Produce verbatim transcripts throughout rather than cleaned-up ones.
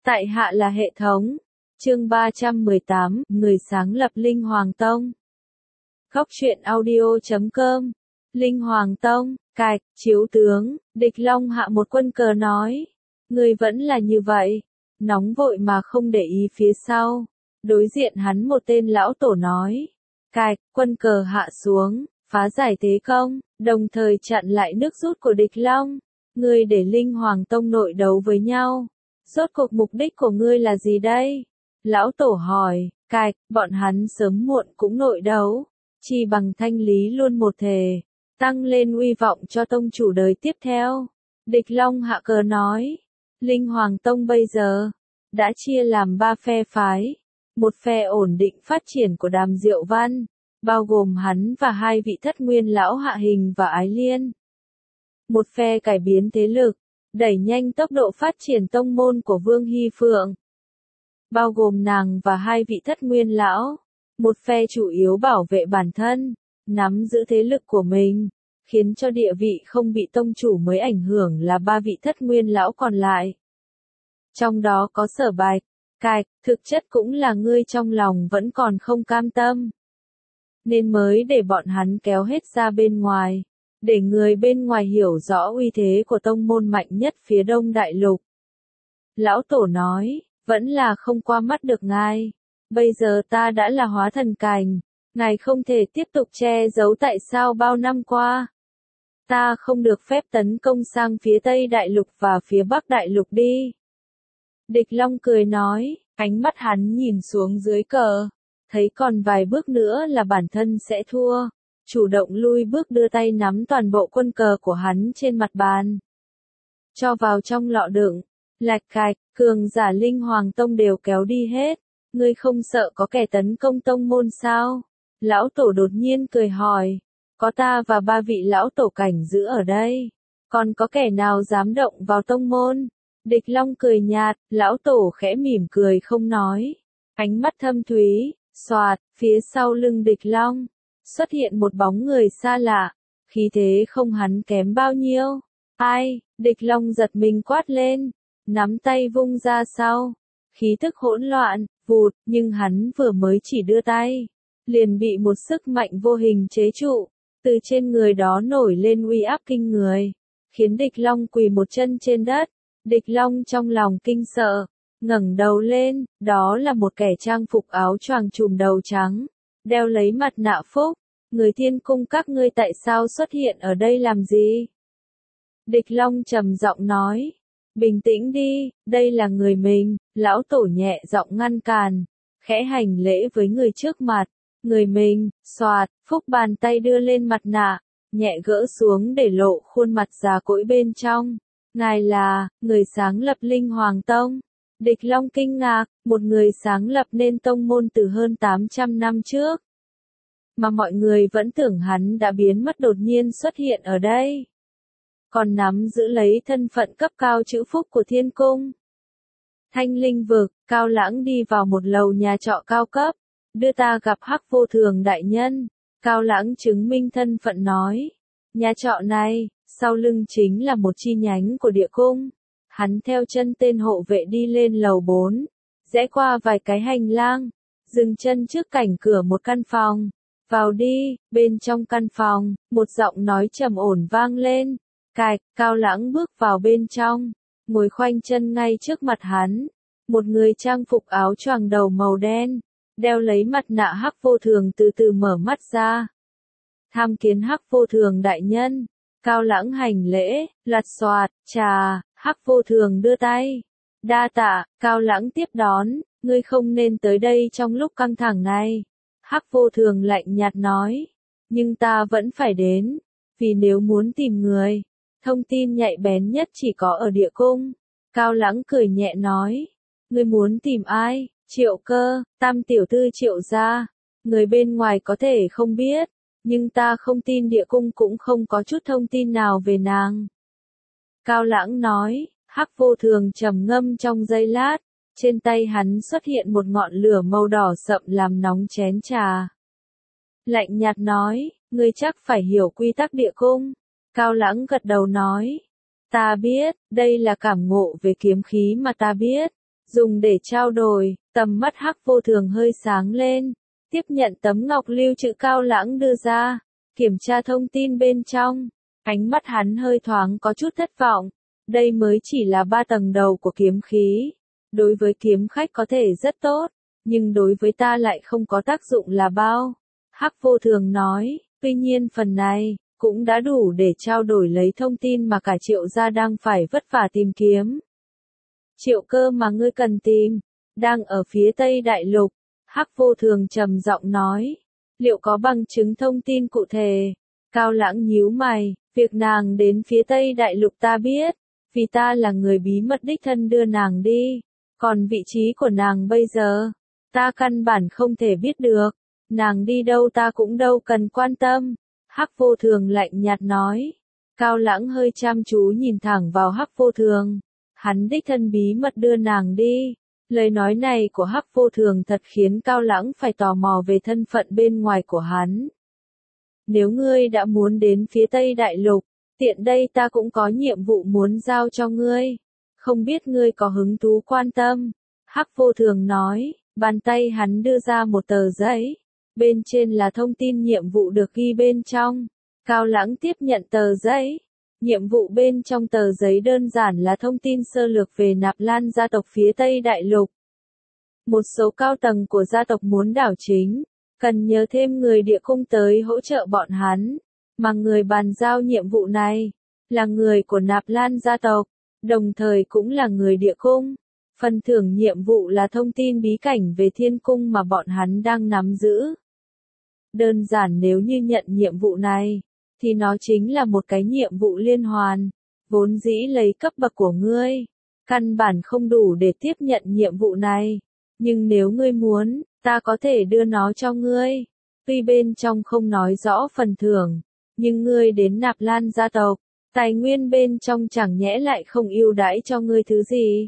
Tại hạ là hệ thống. Chương ba trăm mười tám, người sáng lập Linh Hoàng Tông. Góc truyện audio chấm com. Linh Hoàng Tông, cạch, chiếu tướng, Địch Long hạ một quân cờ nói. Người vẫn là như vậy. Nóng vội mà không để ý phía sau. Đối diện hắn một tên lão tổ nói. Cạch, quân cờ hạ xuống, phá giải thế công, đồng thời chặn lại nước rút của Địch Long. Ngươi để Linh Hoàng Tông nội đấu với nhau. Rốt cuộc mục đích của ngươi là gì đây? Lão tổ hỏi, cạch, bọn hắn sớm muộn cũng nội đấu. Chỉ bằng thanh lý luôn một thể. Tăng lên uy vọng cho tông chủ đời tiếp theo. Địch Long hạ cờ nói. Linh Hoàng Tông bây giờ đã chia làm ba phe phái. Một phe ổn định phát triển của Đàm Diệu Văn, bao gồm hắn và hai vị thất nguyên lão Hạ Hình và Ái Liên. Một phe cải biến thế lực, đẩy nhanh tốc độ phát triển tông môn của Vương Hy Phượng, bao gồm nàng và hai vị thất nguyên lão. Một phe chủ yếu bảo vệ bản thân, nắm giữ thế lực của mình, khiến cho địa vị không bị tông chủ mới ảnh hưởng là ba vị thất nguyên lão còn lại. Trong đó có Sở Bạch, cạch, thực chất cũng là ngươi trong lòng vẫn còn không cam tâm. Nên mới để bọn hắn kéo hết ra bên ngoài, để người bên ngoài hiểu rõ uy thế của tông môn mạnh nhất phía Đông Đại Lục. Lão Tổ nói, vẫn là không qua mắt được ngài. Bây giờ ta đã là hóa thần cảnh, ngài không thể tiếp tục che giấu tại sao bao năm qua. Ta không được phép tấn công sang phía Tây Đại Lục và phía Bắc Đại Lục đi. Địch Long cười nói, ánh mắt hắn nhìn xuống dưới cờ, thấy còn vài bước nữa là bản thân sẽ thua. Chủ động lui bước đưa tay nắm toàn bộ quân cờ của hắn trên mặt bàn. Cho vào trong lọ đựng, lạch cạch, cường giả Linh Hoàng Tông đều kéo đi hết. Ngươi không sợ có kẻ tấn công tông môn sao? Lão Tổ đột nhiên cười hỏi. Có ta và ba vị lão tổ cảnh giữ ở đây. Còn có kẻ nào dám động vào tông môn? Địch Long cười nhạt, lão tổ khẽ mỉm cười không nói. Ánh mắt thâm thúy, xoạt, phía sau lưng Địch Long xuất hiện một bóng người xa lạ, khí thế không hắn kém bao nhiêu. Ai? Địch Long giật mình quát lên, nắm tay vung ra sau, khí tức hỗn loạn, vụt, nhưng hắn vừa mới chỉ đưa tay, liền bị một sức mạnh vô hình chế trụ, từ trên người đó nổi lên uy áp kinh người, khiến Địch Long quỳ một chân trên đất. Địch Long trong lòng kinh sợ, ngẩng đầu lên, đó là một kẻ trang phục áo choàng trùm đầu trắng, đeo lấy mặt nạ phúc. Người Thiên Cung các ngươi tại sao xuất hiện ở đây làm gì? Địch Long trầm giọng nói, bình tĩnh đi, đây là người mình. Lão Tổ nhẹ giọng ngăn càn, khẽ hành lễ với người trước mặt. Người mình, xoạt, phúc bàn tay đưa lên mặt nạ, nhẹ gỡ xuống để lộ khuôn mặt già cỗi bên trong. Ngài là, người sáng lập Linh Hoàng Tông. Địch Long kinh ngạc, một người sáng lập nên tông môn từ hơn tám trăm năm trước. Mà mọi người vẫn tưởng hắn đã biến mất đột nhiên xuất hiện ở đây. Còn nắm giữ lấy thân phận cấp cao chữ phúc của Thiên Cung. Thanh Linh Vực, Cao Lãng đi vào một lầu nhà trọ cao cấp. Đưa ta gặp Hắc Vô Thường đại nhân. Cao Lãng chứng minh thân phận nói. Nhà trọ này, sau lưng chính là một chi nhánh của địa cung. Hắn theo chân tên hộ vệ đi lên lầu bốn. Rẽ qua vài cái hành lang. Dừng chân trước cảnh cửa một căn phòng. Vào đi, bên trong căn phòng, một giọng nói trầm ổn vang lên. Cạch, Cao Lãng bước vào bên trong, ngồi khoanh chân ngay trước mặt hắn. Một người trang phục áo choàng đầu màu đen, đeo lấy mặt nạ Hắc Vô Thường từ từ mở mắt ra. Tham kiến Hắc Vô Thường đại nhân. Cao Lãng hành lễ, lật xoạt, trà, Hắc Vô Thường đưa tay. Đa tạ, Cao Lãng tiếp đón, ngươi không nên tới đây trong lúc căng thẳng này. Hắc Vô Thường lạnh nhạt nói, nhưng ta vẫn phải đến, vì nếu muốn tìm người, thông tin nhạy bén nhất chỉ có ở địa cung. Cao Lãng cười nhẹ nói, ngươi muốn tìm ai? Triệu Cơ, Tam tiểu thư Triệu gia. Người bên ngoài có thể không biết, nhưng ta không tin địa cung cũng không có chút thông tin nào về nàng. Cao Lãng nói, Hắc Vô Thường trầm ngâm trong giây lát. Trên tay hắn xuất hiện một ngọn lửa màu đỏ sậm làm nóng chén trà. Lạnh nhạt nói, ngươi chắc phải hiểu quy tắc địa cung. Cao Lãng gật đầu nói, ta biết, đây là cảm ngộ về kiếm khí mà ta biết. dùng để trao đổi. Tầm mắt Hắc Vô Thường hơi sáng lên, tiếp nhận tấm ngọc lưu trữ Cao Lãng đưa ra, kiểm tra thông tin bên trong. Ánh mắt hắn hơi thoáng có chút thất vọng, đây mới chỉ là ba tầng đầu của kiếm khí. Đối với kiếm khách có thể rất tốt, nhưng đối với ta lại không có tác dụng là bao. Hắc Vô Thường nói, tuy nhiên phần này cũng đã đủ để trao đổi lấy thông tin mà cả Triệu gia đang phải vất vả tìm kiếm. Triệu Cơ mà ngươi cần tìm, đang ở phía Tây Đại Lục. Hắc Vô Thường trầm giọng nói, liệu có bằng chứng thông tin cụ thể? Cao Lãng nhíu mày, việc nàng đến phía Tây Đại Lục ta biết, vì ta là người bí mật đích thân đưa nàng đi, còn vị trí của nàng bây giờ, ta căn bản không thể biết được, nàng đi đâu ta cũng đâu cần quan tâm. Hắc Vô Thường lạnh nhạt nói. Cao Lãng hơi chăm chú nhìn thẳng vào Hắc Vô Thường, hắn đích thân bí mật đưa nàng đi. Lời nói này của Hắc Vô Thường thật khiến Cao Lãng phải tò mò về thân phận bên ngoài của hắn. Nếu ngươi đã muốn đến phía Tây Đại Lục, tiện đây ta cũng có nhiệm vụ muốn giao cho ngươi. Không biết ngươi có hứng thú quan tâm? Hắc Vô Thường nói, bàn tay hắn đưa ra một tờ giấy. Bên trên là thông tin nhiệm vụ được ghi bên trong. Cao Lãng tiếp nhận tờ giấy. Nhiệm vụ bên trong tờ giấy đơn giản là thông tin sơ lược về Nạp Lan gia tộc phía Tây Đại Lục. Một số cao tầng của gia tộc muốn đảo chính, cần nhờ thêm người địa cung tới hỗ trợ bọn hắn, mà người bàn giao nhiệm vụ này là người của Nạp Lan gia tộc, đồng thời cũng là người địa cung. Phần thưởng nhiệm vụ là thông tin bí cảnh về thiên cung mà bọn hắn đang nắm giữ. Đơn giản nếu như nhận nhiệm vụ này, thì nó chính là một cái nhiệm vụ liên hoàn, vốn dĩ lấy cấp bậc của ngươi, căn bản không đủ để tiếp nhận nhiệm vụ này. Nhưng nếu ngươi muốn, ta có thể đưa nó cho ngươi. Tuy bên trong không nói rõ phần thưởng, nhưng ngươi đến Nạp Lan gia tộc, tài nguyên bên trong chẳng nhẽ lại không ưu đãi cho ngươi thứ gì.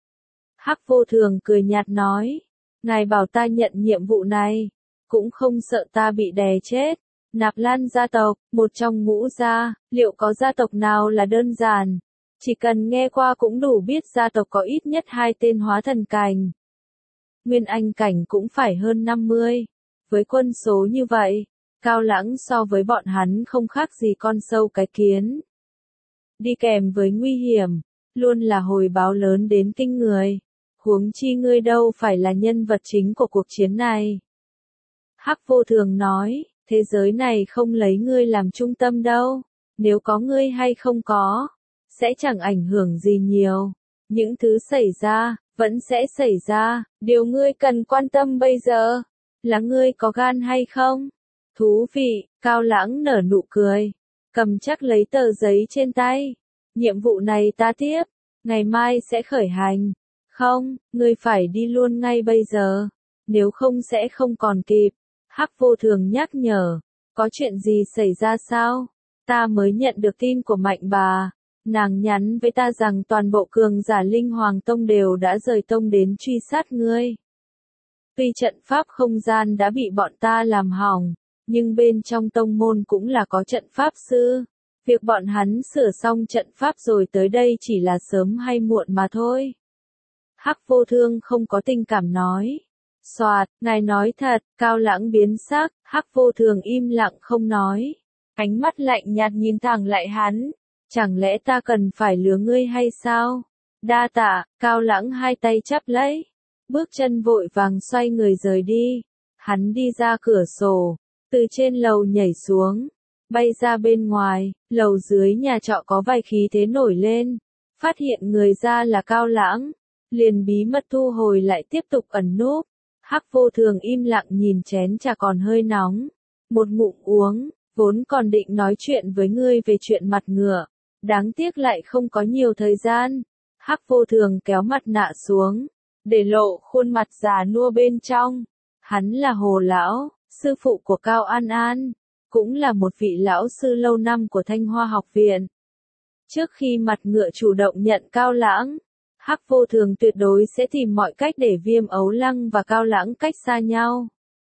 Hắc Vô Thường cười nhạt nói, ngài bảo ta nhận nhiệm vụ này, cũng không sợ ta bị đè chết. Nạp Lan gia tộc, một trong ngũ gia, liệu có gia tộc nào là đơn giản? Chỉ cần nghe qua cũng đủ biết gia tộc có ít nhất hai tên hóa thần cảnh. Nguyên anh cảnh cũng phải hơn năm mươi. Với quân số như vậy, Cao Lãng so với bọn hắn không khác gì con sâu cái kiến. Đi kèm với nguy hiểm, luôn là hồi báo lớn đến kinh người. Huống chi ngươi đâu phải là nhân vật chính của cuộc chiến này. Hắc Vô Thường nói, thế giới này không lấy ngươi làm trung tâm đâu. Nếu có ngươi hay không có, sẽ chẳng ảnh hưởng gì nhiều. Những thứ xảy ra, vẫn sẽ xảy ra. Điều ngươi cần quan tâm bây giờ, là ngươi có gan hay không? Thú vị, Cao Lãng nở nụ cười, cầm chắc lấy tờ giấy trên tay. Nhiệm vụ này ta tiếp, ngày mai sẽ khởi hành. Không, ngươi phải đi luôn ngay bây giờ, nếu không sẽ không còn kịp. Hắc Vô Thường nhắc nhở, có chuyện gì xảy ra sao? Ta mới nhận được tin của Mạnh bà, nàng nhắn với ta rằng toàn bộ cường giả Linh Hoàng Tông đều đã rời tông đến truy sát ngươi. Tuy trận pháp không gian đã bị bọn ta làm hỏng, nhưng bên trong tông môn cũng là có trận pháp sư. Việc bọn hắn sửa xong trận pháp rồi tới đây chỉ là sớm hay muộn mà thôi. Hắc Vô Thương không có tình cảm nói. Soạt, ngài nói thật, Cao Lãng biến sắc, Hắc Vô Thường im lặng không nói. Ánh mắt lạnh nhạt nhìn thẳng lại hắn. Chẳng lẽ ta cần phải lừa ngươi hay sao? Đa tạ, Cao Lãng hai tay chắp lấy. Bước chân vội vàng xoay người rời đi. Hắn đi ra cửa sổ, từ trên lầu nhảy xuống, bay ra bên ngoài, lầu dưới nhà trọ có vài khí thế nổi lên. Phát hiện người ra là Cao Lãng, liền bí mật thu hồi lại tiếp tục ẩn núp. Hắc Vô Thường im lặng nhìn chén trà còn hơi nóng. Một ngụm uống, vốn còn định nói chuyện với ngươi về chuyện mặt ngựa. Đáng tiếc lại không có nhiều thời gian. Hắc Vô Thường kéo mặt nạ xuống, để lộ khuôn mặt già nua bên trong. Hắn là Hồ Lão, sư phụ của Cao An An, cũng là một vị lão sư lâu năm của Thanh Hoa học viện. Trước khi mặt ngựa chủ động nhận Cao Lãng, Hắc Vô Thường tuyệt đối sẽ tìm mọi cách để Viêm Ấu Lăng và Cao Lãng cách xa nhau.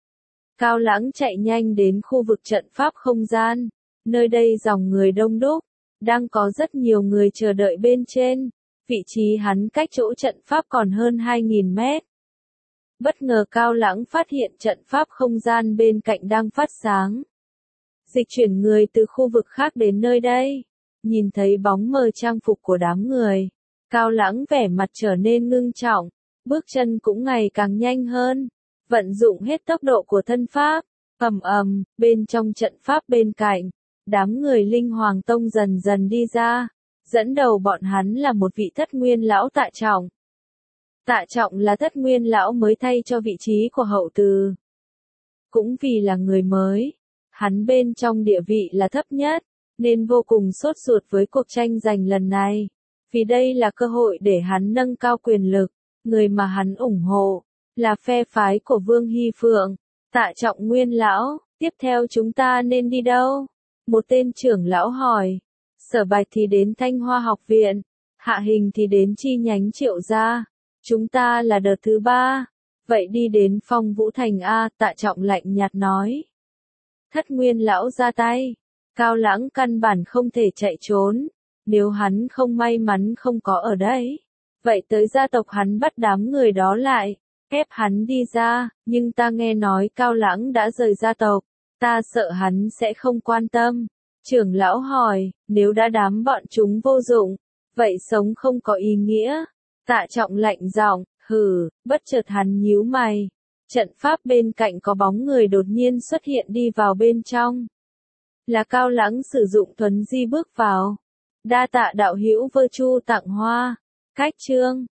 Cao Lãng chạy nhanh đến khu vực trận pháp không gian, nơi đây dòng người đông đúc, đang có rất nhiều người chờ đợi bên trên. vị trí hắn cách chỗ trận pháp còn hơn hai nghìn mét. Bất ngờ Cao Lãng phát hiện trận pháp không gian bên cạnh đang phát sáng. Dịch chuyển người từ khu vực khác đến nơi đây. Nhìn thấy bóng mờ trang phục của đám người. Cao Lãng vẻ mặt trở nên ngưng trọng. Bước chân cũng ngày càng nhanh hơn. Vận dụng hết tốc độ của thân pháp. Ầm ầm, bên trong trận pháp bên cạnh. Đám người Linh Hoàng Tông dần dần đi ra. Dẫn đầu bọn hắn là một vị thất nguyên lão Tạ Trọng. Tạ Trọng là thất nguyên lão mới thay cho vị trí của Hậu Từ. Cũng vì là người mới, hắn bên trong địa vị là thấp nhất, nên vô cùng sốt ruột với cuộc tranh giành lần này. Vì đây là cơ hội để hắn nâng cao quyền lực, người mà hắn ủng hộ, là phe phái của Vương Hy Phượng. Tạ Trọng nguyên lão, tiếp theo chúng ta nên đi đâu? Một tên trưởng lão hỏi. Sở Bạch thì đến Thanh Hoa học viện, Hạ Hình thì đến chi nhánh Triệu gia. Chúng ta là đợt thứ ba, vậy đi đến Phong Vũ Thành A, Tạ Trọng lạnh nhạt nói. Thất nguyên lão ra tay, Cao Lãng căn bản không thể chạy trốn, nếu hắn không may mắn không có ở đây, vậy tới gia tộc hắn bắt đám người đó lại, ép hắn đi ra, nhưng ta nghe nói Cao Lãng đã rời gia tộc, ta sợ hắn sẽ không quan tâm. Trưởng lão hỏi, nếu đã đám bọn chúng vô dụng, vậy sống không có ý nghĩa. Tạ Trọng lạnh giọng, hừ, bất chợt hắn nhíu mày. Trận pháp bên cạnh có bóng người đột nhiên xuất hiện đi vào bên trong. Là Cao Lãng sử dụng thuấn di bước vào. Đa tạ đạo hữu Vơ Chu tặng hoa. Cách chương.